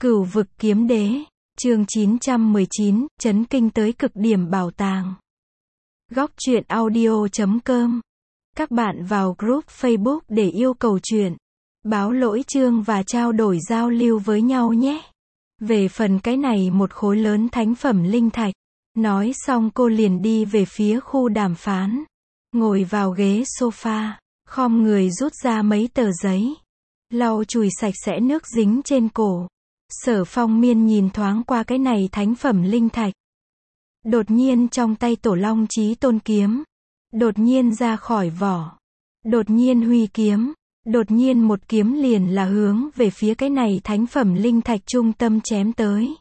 Cửu vực kiếm đế, chương 919, chấn kinh tới cực điểm bảo tàng. Góc truyện audio.com. Các bạn vào group Facebook để yêu cầu truyện, báo lỗi chương và trao đổi giao lưu với nhau nhé. Về phần cái này một khối lớn thánh phẩm linh thạch. Nói xong cô liền đi về phía khu đàm phán. Ngồi vào ghế sofa, khom người rút ra mấy tờ giấy. Lau chùi sạch sẽ nước dính trên cổ. Sở Phong Miên nhìn thoáng qua cái này thánh phẩm linh thạch. Đột nhiên trong tay Tổ Long Chí Tôn kiếm. Đột nhiên ra khỏi vỏ. Đột nhiên huy kiếm. Đột nhiên một kiếm liền là hướng về phía cái này thánh phẩm linh thạch trung tâm chém tới.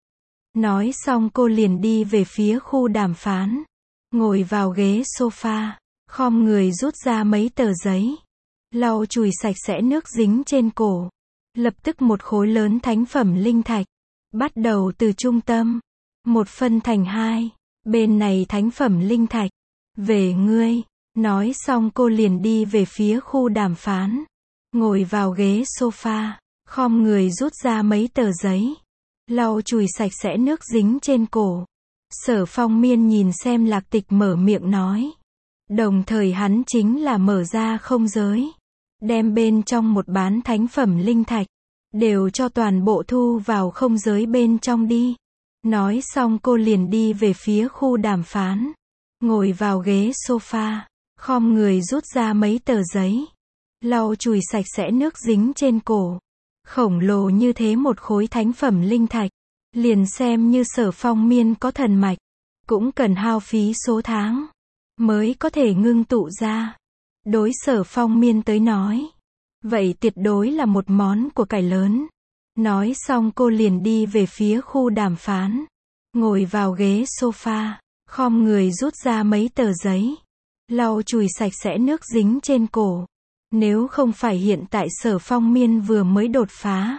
Nói xong cô liền đi về phía khu đàm phán. Ngồi vào ghế sofa, khom người rút ra mấy tờ giấy. Lau chùi sạch sẽ nước dính trên cổ. Lập tức một khối lớn thánh phẩm linh thạch. Bắt đầu từ trung tâm. Một phân thành hai. Bên này thánh phẩm linh thạch. Về ngươi. Nói xong cô liền đi về phía khu đàm phán. Ngồi vào ghế sofa. Khom người rút ra mấy tờ giấy. Lau chùi sạch sẽ nước dính trên cổ. Sở Phong Miên nhìn xem Lạc Tịch mở miệng nói. Đồng thời hắn chính là mở ra không giới. Đem bên trong một bán thánh phẩm linh thạch. Đều cho toàn bộ thu vào không giới bên trong đi. Nói xong cô liền đi về phía khu đàm phán. Ngồi vào ghế sofa. Khom người rút ra mấy tờ giấy. Lau chùi sạch sẽ nước dính trên cổ. Khổng lồ như thế một khối thánh phẩm linh thạch. Liền xem như Sở Phong Miên có thần mạch. Cũng cần hao phí số tháng. Mới có thể ngưng tụ ra. Đối Sở Phong Miên tới nói. Vậy tuyệt đối là một món của cải lớn. Nói xong cô liền đi về phía khu đàm phán. Ngồi vào ghế sofa. Khom người rút ra mấy tờ giấy. Lau chùi sạch sẽ nước dính trên cổ. Nếu không phải hiện tại Sở Phong Miên vừa mới đột phá.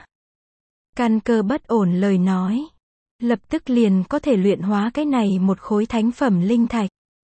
Căn cơ bất ổn lời nói. Lập tức liền có thể luyện hóa cái này một khối thánh phẩm linh thạch.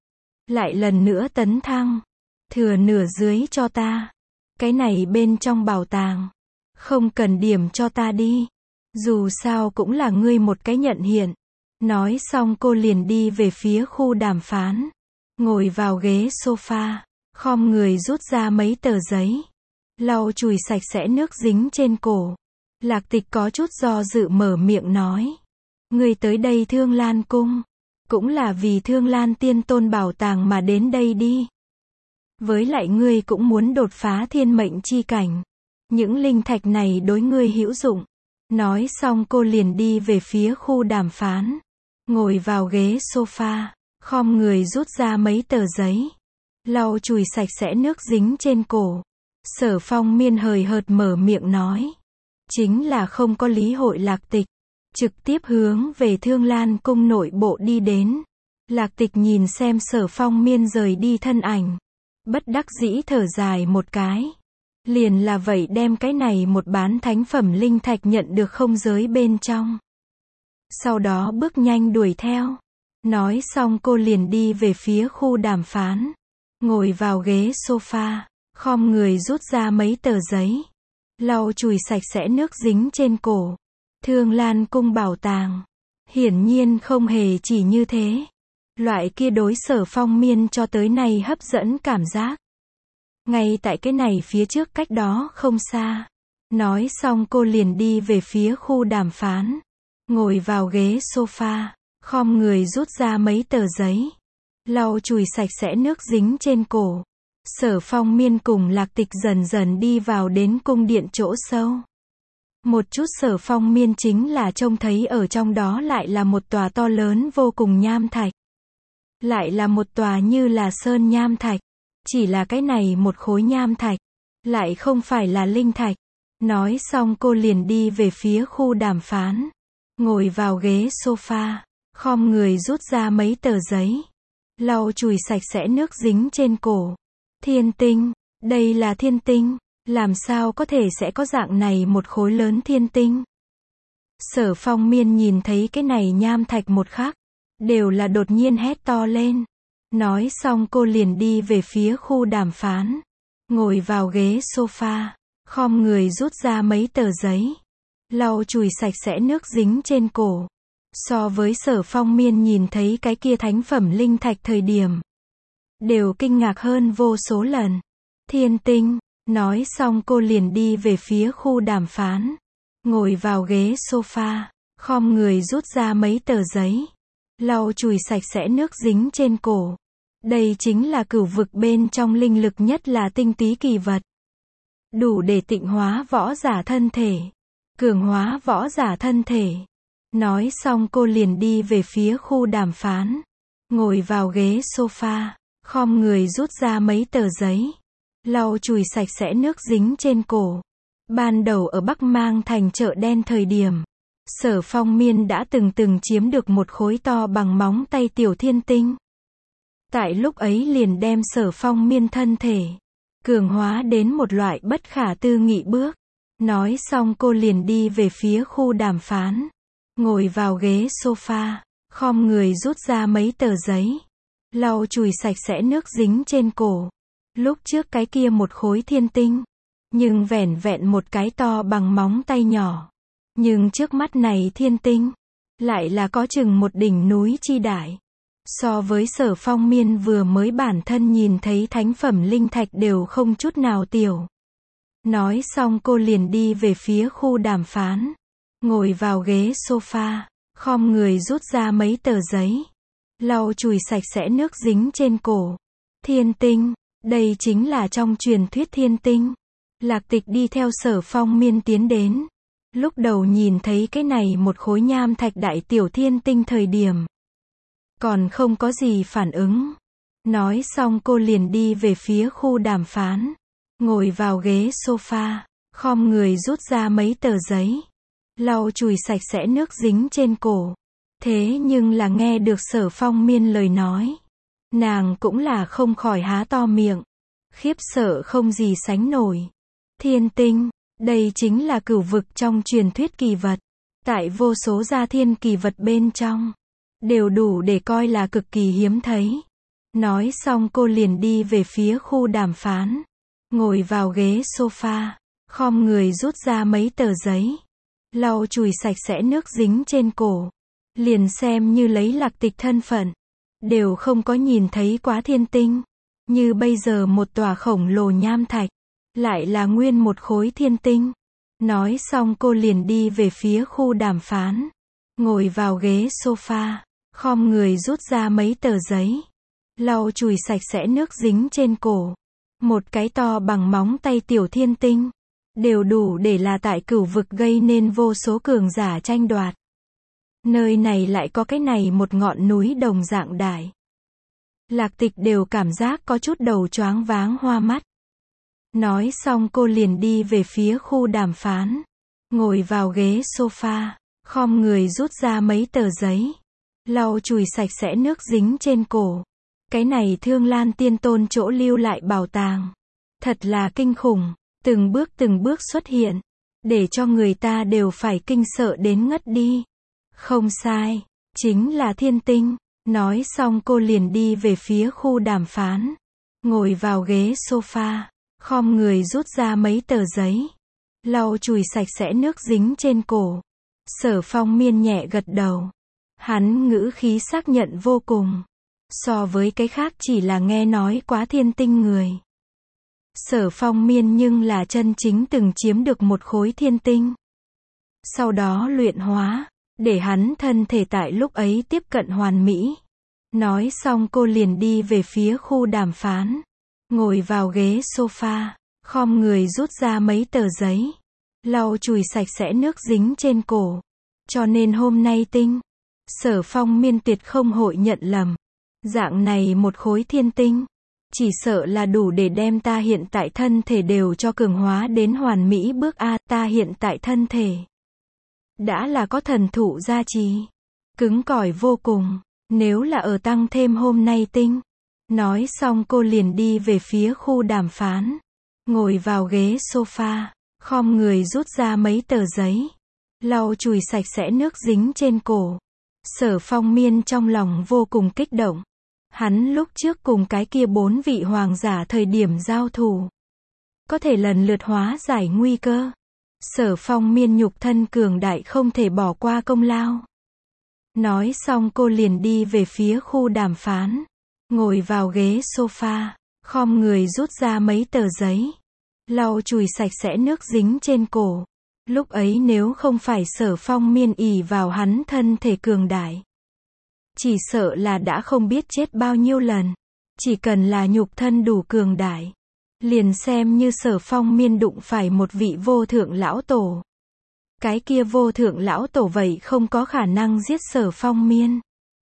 Lại lần nữa tấn thăng. Thừa nửa dưới cho ta. Cái này bên trong bảo tàng. Không cần điểm cho ta đi. Dù sao cũng là ngươi một cái nhận hiện. Nói xong cô liền đi về phía khu đàm phán. Ngồi vào ghế sofa. Khom người rút ra mấy tờ giấy. Lau chùi sạch sẽ nước dính trên cổ. Lạc Tịch có chút do dự mở miệng nói. Ngươi tới đây Thương Lan Cung. Cũng là vì Thương Lan Tiên Tôn bảo tàng mà đến đây đi. Với lại ngươi cũng muốn đột phá thiên mệnh chi cảnh. Những linh thạch này đối ngươi hữu dụng. Nói xong cô liền đi về phía khu đàm phán. Ngồi vào ghế sofa. Khom người rút ra mấy tờ giấy. Lau chùi sạch sẽ nước dính trên cổ. Sở Phong Miên hời hợt mở miệng nói. Chính là không có lý hội Lạc Tịch. Trực tiếp hướng về Thương Lan Cung nội bộ đi đến. Lạc Tịch nhìn xem Sở Phong Miên rời đi thân ảnh. Bất đắc dĩ thở dài một cái. Liền là vậy đem cái này một bán thánh phẩm linh thạch nhận được không giới bên trong. Sau đó bước nhanh đuổi theo. Nói xong cô liền đi về phía khu đàm phán. Ngồi vào ghế sofa. Khom người rút ra mấy tờ giấy. Lau chùi sạch sẽ nước dính trên cổ. Thương Lan Cung bảo tàng. Hiển nhiên không hề chỉ như thế. Loại kia đối Sở Phong Miên cho tới nay hấp dẫn cảm giác. Ngay tại cái này phía trước cách đó không xa. Nói xong cô liền đi về phía khu đàm phán. Ngồi vào ghế sofa. Khom người rút ra mấy tờ giấy. Lau chùi sạch sẽ nước dính trên cổ. Sở Phong Miên cùng Lạc Tịch dần dần đi vào đến cung điện chỗ sâu. Một chút Sở Phong Miên chính là trông thấy ở trong đó lại là một tòa to lớn vô cùng nham thạch. Lại là một tòa như là sơn nham thạch. Chỉ là cái này một khối nham thạch. Lại không phải là linh thạch. Nói xong cô liền đi về phía khu đàm phán. Ngồi vào ghế sofa. Khom người rút ra mấy tờ giấy. Lau chùi sạch sẽ nước dính trên cổ. Thiên tinh. Đây là thiên tinh. Làm sao có thể sẽ có dạng này một khối lớn thiên tinh. Sở Phong Miên nhìn thấy cái này nham thạch một khắc. Đều là đột nhiên hét to lên. Nói xong cô liền đi về phía khu đàm phán. Ngồi vào ghế sofa. Khom người rút ra mấy tờ giấy. lau chùi sạch sẽ nước dính trên cổ. So với Sở Phong Miên nhìn thấy cái kia thánh phẩm linh thạch thời điểm, đều kinh ngạc hơn vô số lần. Thiên tinh, nói xong cô liền đi về phía khu đàm phán. Ngồi vào ghế sofa, khom người rút ra mấy tờ giấy. Lau chùi sạch sẽ nước dính trên cổ. Đây chính là cửu vực bên trong linh lực nhất là tinh túy kỳ vật. Đủ để tịnh hóa võ giả thân thể. Cường hóa võ giả thân thể. Nói xong cô liền đi về phía khu đàm phán. Ngồi vào ghế sofa, khom người rút ra mấy tờ giấy. Lau chùi sạch sẽ nước dính trên cổ. Ban đầu ở Bắc Mang thành chợ đen thời điểm, Sở Phong Miên đã từng chiếm được một khối to bằng móng tay tiểu thiên tinh. Tại lúc ấy liền đem Sở Phong Miên thân thể cường hóa đến một loại bất khả tư nghị bước. Nói xong cô liền đi về phía khu đàm phán. Ngồi vào ghế sofa, khom người rút ra mấy tờ giấy. Lau chùi sạch sẽ nước dính trên cổ. Lúc trước cái kia một khối thiên tinh, nhưng vẻn vẹn một cái to bằng móng tay nhỏ. Nhưng trước mắt này thiên tinh, lại là có chừng một đỉnh núi chi đại. So với Sở Phong Miên vừa mới bản thân nhìn thấy thánh phẩm linh thạch đều không chút nào tiểu. Nói xong cô liền đi về phía khu đàm phán. Ngồi vào ghế sofa, khom người rút ra mấy tờ giấy. Lau chùi sạch sẽ nước dính trên cổ. Thiên tinh, đây chính là trong truyền thuyết thiên tinh. Lạc Tịch đi theo Sở Phong Miên tiến đến. Lúc đầu nhìn thấy cái này một khối nham thạch đại tiểu thiên tinh thời điểm, còn không có gì phản ứng. Nói xong cô liền đi về phía khu đàm phán. Ngồi vào ghế sofa, khom người rút ra mấy tờ giấy. Lau chùi sạch sẽ nước dính trên cổ. Thế nhưng là nghe được Sở Phong Miên lời nói, nàng cũng là không khỏi há to miệng. Khiếp sợ không gì sánh nổi. Thiên tinh, đây chính là cửu vực trong truyền thuyết kỳ vật. Tại vô số gia thiên kỳ vật bên trong, đều đủ để coi là cực kỳ hiếm thấy. Nói xong cô liền đi về phía khu đàm phán. Ngồi vào ghế sofa, khom người rút ra mấy tờ giấy. Lau chùi sạch sẽ nước dính trên cổ. Liền xem như lấy Lạc Tịch thân phận, đều không có nhìn thấy quá thiên tinh. Như bây giờ một tòa khổng lồ nham thạch, lại là nguyên một khối thiên tinh. Nói xong cô liền đi về phía khu đàm phán. Ngồi vào ghế sofa, khom người rút ra mấy tờ giấy. Lau chùi sạch sẽ nước dính trên cổ. Một cái to bằng móng tay tiểu thiên tinh, đều đủ để là tại cửu vực gây nên vô số cường giả tranh đoạt. Nơi này lại có cái này một ngọn núi đồng dạng đại. Lạc Tịch đều cảm giác có chút đầu choáng váng hoa mắt. Nói xong cô liền đi về phía khu đàm phán. Ngồi vào ghế sofa, khom người rút ra mấy tờ giấy. Lau chùi sạch sẽ nước dính trên cổ. Cái này Thương Lan Tiên Tôn chỗ lưu lại bảo tàng. Thật là kinh khủng, từng bước xuất hiện. Để cho người ta đều phải kinh sợ đến ngất đi. Không sai, chính là thiên tinh. Nói xong cô liền đi về phía khu đàm phán. Ngồi vào ghế sofa, khom người rút ra mấy tờ giấy. Lau chùi sạch sẽ nước dính trên cổ. Sở Phong Miên nhẹ gật đầu. Hắn ngữ khí xác nhận vô cùng. So với cái khác chỉ là nghe nói quá thiên tinh người, Sở Phong Miên nhưng là chân chính từng chiếm được một khối thiên tinh. Sau đó luyện hóa, để hắn thân thể tại lúc ấy tiếp cận hoàn mỹ. Nói xong cô liền đi về phía khu đàm phán. Ngồi vào ghế sofa, khom người rút ra mấy tờ giấy. Lau chùi sạch sẽ nước dính trên cổ. Cho nên hôm nay tinh, Sở Phong Miên tuyệt không hội nhận lầm. Dạng này một khối thiên tinh, chỉ sợ là đủ để đem ta hiện tại thân thể đều cho cường hóa đến hoàn mỹ bước A. Ta hiện tại thân thể đã là có thần thụ gia trì, cứng cỏi vô cùng. Nếu là ở tăng thêm hôm nay tinh. Nói xong cô liền đi về phía khu đàm phán. Ngồi vào ghế sofa, khom người rút ra mấy tờ giấy. Lau chùi sạch sẽ nước dính trên cổ. Sở Phong Miên trong lòng vô cùng kích động. Hắn lúc trước cùng cái kia 4 vị hoàng giả thời điểm giao thủ, có thể lần lượt hóa giải nguy cơ. Sở Phong Miên nhục thân cường đại không thể bỏ qua công lao. Nói xong cô liền đi về phía khu đàm phán. Ngồi vào ghế sofa, khom người rút ra mấy tờ giấy. Lau chùi sạch sẽ nước dính trên cổ. Lúc ấy nếu không phải Sở Phong Miên ỷ vào hắn thân thể cường đại, chỉ sợ là đã không biết chết bao nhiêu lần. Chỉ cần là nhục thân đủ cường đại, liền xem như Sở Phong Miên đụng phải một vị vô thượng lão tổ. Cái kia vô thượng lão tổ vậy không có khả năng giết Sở Phong Miên.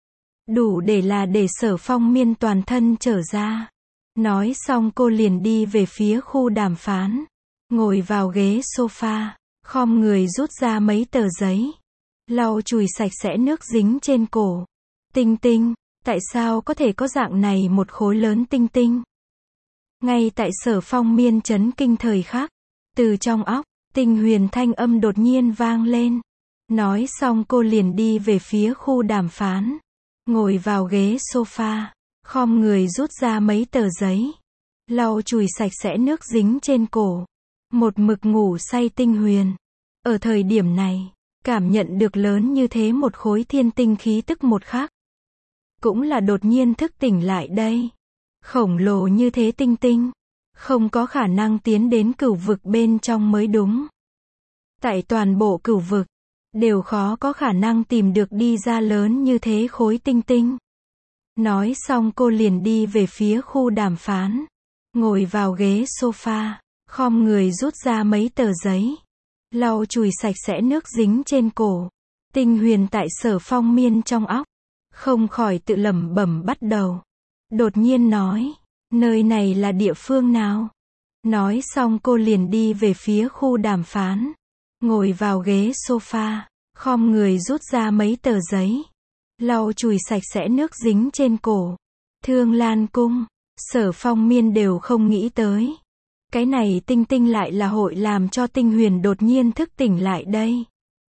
Đủ để Sở Phong Miên toàn thân trở ra. Nói xong cô liền đi về phía khu đàm phán. Ngồi vào ghế sofa, khom người rút ra mấy tờ giấy. Lau chùi sạch sẽ nước dính trên cổ. Tinh tinh, tại sao có thể có dạng này một khối lớn tinh tinh? Ngay tại Sở Phong Miên chấn kinh thời khắc, từ trong óc, Tinh Huyền thanh âm đột nhiên vang lên. Nói xong cô liền đi về phía khu đàm phán. Ngồi vào ghế sofa, khom người rút ra mấy tờ giấy. Lau chùi sạch sẽ nước dính trên cổ. Một mực ngủ say Tinh Huyền. Ở thời điểm này, cảm nhận được lớn như thế một khối thiên tinh khí tức một khắc. Cũng là đột nhiên thức tỉnh lại đây. Khổng lồ như thế tinh tinh, không có khả năng tiến đến cửu vực bên trong mới đúng. Tại toàn bộ cửu vực, đều khó có khả năng tìm được đi ra lớn như thế khối tinh tinh. Nói xong cô liền đi về phía khu đàm phán. Ngồi vào ghế sofa, khom người rút ra mấy tờ giấy. Lau chùi sạch sẽ nước dính trên cổ. Tinh Huyền tại Sở Phong Miên trong óc, không khỏi tự lẩm bẩm bắt đầu. Đột nhiên nói, nơi này là địa phương nào? Nói xong cô liền đi về phía khu đàm phán. Ngồi vào ghế sofa, khom người rút ra mấy tờ giấy. Lau chùi sạch sẽ nước dính trên cổ. Thương Lan Cung, Sở Phong Miên đều không nghĩ tới. Cái này tinh tinh lại là hội làm cho Tinh Huyền đột nhiên thức tỉnh lại đây.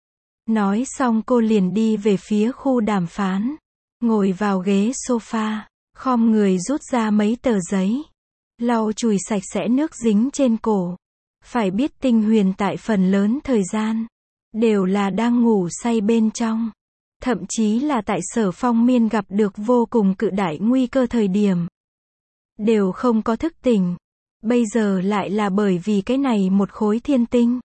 Nói xong cô liền đi về phía khu đàm phán. Ngồi vào ghế sofa, khom người rút ra mấy tờ giấy. Lau chùi sạch sẽ nước dính trên cổ. Phải biết Tinh Huyền tại phần lớn thời gian, đều là đang ngủ say bên trong. Thậm chí là tại Sở Phong Miên gặp được vô cùng cự đại nguy cơ thời điểm, đều không có thức tỉnh. Bây giờ lại là bởi vì cái này một khối thiên tinh.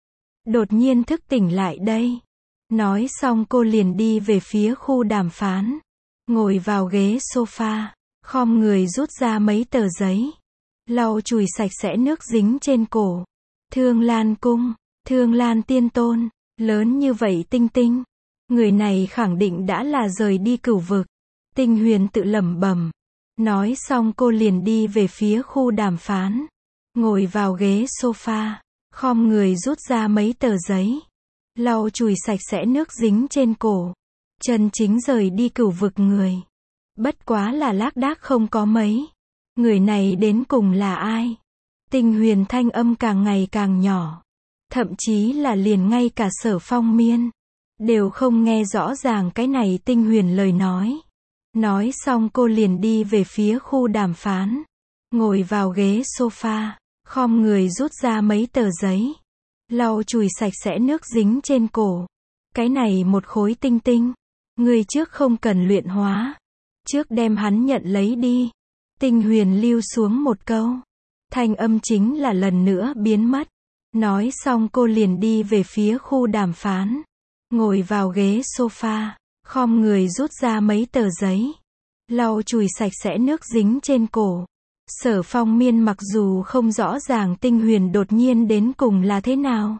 Đột nhiên thức tỉnh lại đây. Nói xong cô liền đi về phía khu đàm phán. Ngồi vào ghế sofa, khom người rút ra mấy tờ giấy. Lau chùi sạch sẽ nước dính trên cổ. Thương Lan Cung, Thương Lan Tiên Tôn, lớn như vậy tinh tinh. Người này khẳng định đã là rời đi cửu vực. Tinh Huyền tự lẩm bẩm. Nói xong cô liền đi về phía khu đàm phán. Ngồi vào ghế sofa, khom người rút ra mấy tờ giấy. Lau chùi sạch sẽ nước dính trên cổ. Chân chính rời đi cửu vực người. Bất quá là lác đác không có mấy. Người này đến cùng là ai? Tinh Huyền thanh âm càng ngày càng nhỏ. Thậm chí là liền ngay cả Sở Phong Miên đều không nghe rõ ràng cái này Tinh Huyền lời nói. Nói xong cô liền đi về phía khu đàm phán. Ngồi vào ghế sofa, khom người rút ra mấy tờ giấy. Lau chùi sạch sẽ nước dính trên cổ. Cái này một khối tinh tinh. Người trước không cần luyện hóa. Trước đem hắn nhận lấy đi. Tinh Huyền lưu xuống một câu. Thanh âm chính là lần nữa biến mất. Nói xong cô liền đi về phía khu đàm phán. Ngồi vào ghế sofa, khom người rút ra mấy tờ giấy. Lau chùi sạch sẽ nước dính trên cổ. Sở Phong Miên mặc dù không rõ ràng Tinh Huyền đột nhiên đến cùng là thế nào.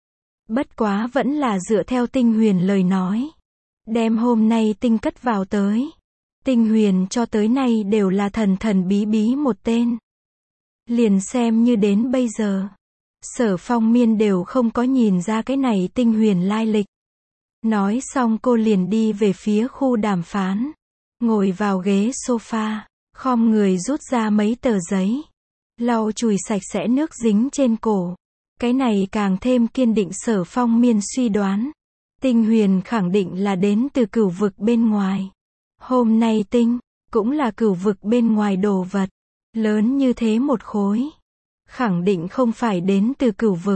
Bất quá vẫn là dựa theo Tinh Huyền lời nói. Đem hôm nay tinh cất vào tới. Tinh Huyền cho tới nay đều là thần thần bí bí một tên. Liền xem như đến bây giờ, Sở Phong Miên đều không có nhìn ra cái này Tinh Huyền lai lịch. Nói xong cô liền đi về phía khu đàm phán. Ngồi vào ghế sofa, khom người rút ra mấy tờ giấy. Lau chùi sạch sẽ nước dính trên cổ. Cái này càng thêm kiên định Sở Phong Miên suy đoán. Tinh Huyền khẳng định là đến từ cửu vực bên ngoài. Hôm nay tinh, cũng là cửu vực bên ngoài đồ vật. Lớn như thế một khối. Khẳng định không phải đến từ cửu vực.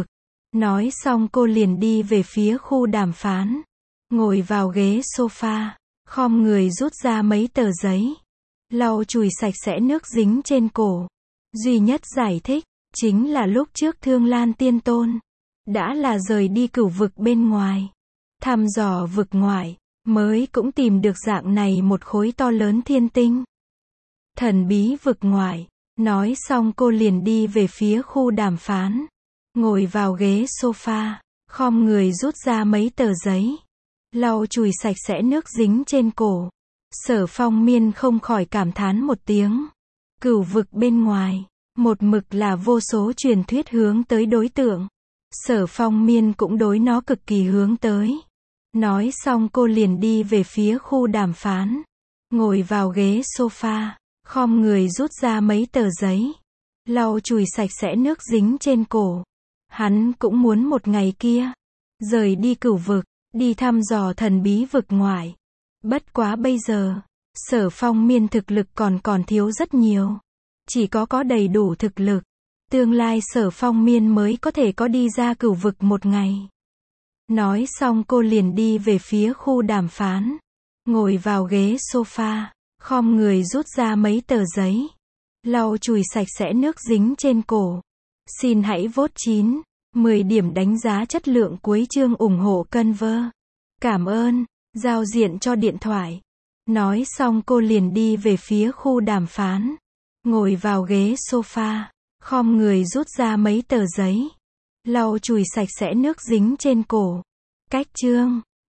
Nói xong cô liền đi về phía khu đàm phán. Ngồi vào ghế sofa, khom người rút ra mấy tờ giấy. Lau chùi sạch sẽ nước dính trên cổ. Duy nhất giải thích, chính là lúc trước Thương Lan Tiên Tôn đã là rời đi cửu vực bên ngoài, thăm dò vực ngoại, mới cũng tìm được dạng này một khối to lớn thiên tinh. Thần bí vực ngoại. Nói xong cô liền đi về phía khu đàm phán. Ngồi vào ghế sofa, khom người rút ra mấy tờ giấy. Lau chùi sạch sẽ nước dính trên cổ. Sở Phong Miên không khỏi cảm thán một tiếng. Cửu vực bên ngoài, một mực là vô số truyền thuyết hướng tới đối tượng. Sở Phong Miên cũng đối nó cực kỳ hướng tới. Nói xong cô liền đi về phía khu đàm phán. Ngồi vào ghế sofa, khom người rút ra mấy tờ giấy. Lau chùi sạch sẽ nước dính trên cổ. Hắn cũng muốn một ngày kia rời đi cửu vực, đi thăm dò thần bí vực ngoại. Bất quá bây giờ, Sở Phong Miên thực lực còn thiếu rất nhiều. Chỉ có đầy đủ thực lực, tương lai Sở Phong Miên mới có thể có đi ra cửu vực một ngày. Nói xong cô liền đi về phía khu đàm phán. Ngồi vào ghế sofa, khom người rút ra mấy tờ giấy. Lau chùi sạch sẽ nước dính trên cổ. Xin hãy vote 9, 10 điểm đánh giá chất lượng cuối chương ủng hộ Conver. Cảm ơn, giao diện cho điện thoại. Nói xong cô liền đi về phía khu đàm phán. Ngồi vào ghế sofa, khom người rút ra mấy tờ giấy. Lau chùi sạch sẽ nước dính trên cổ. Cách chương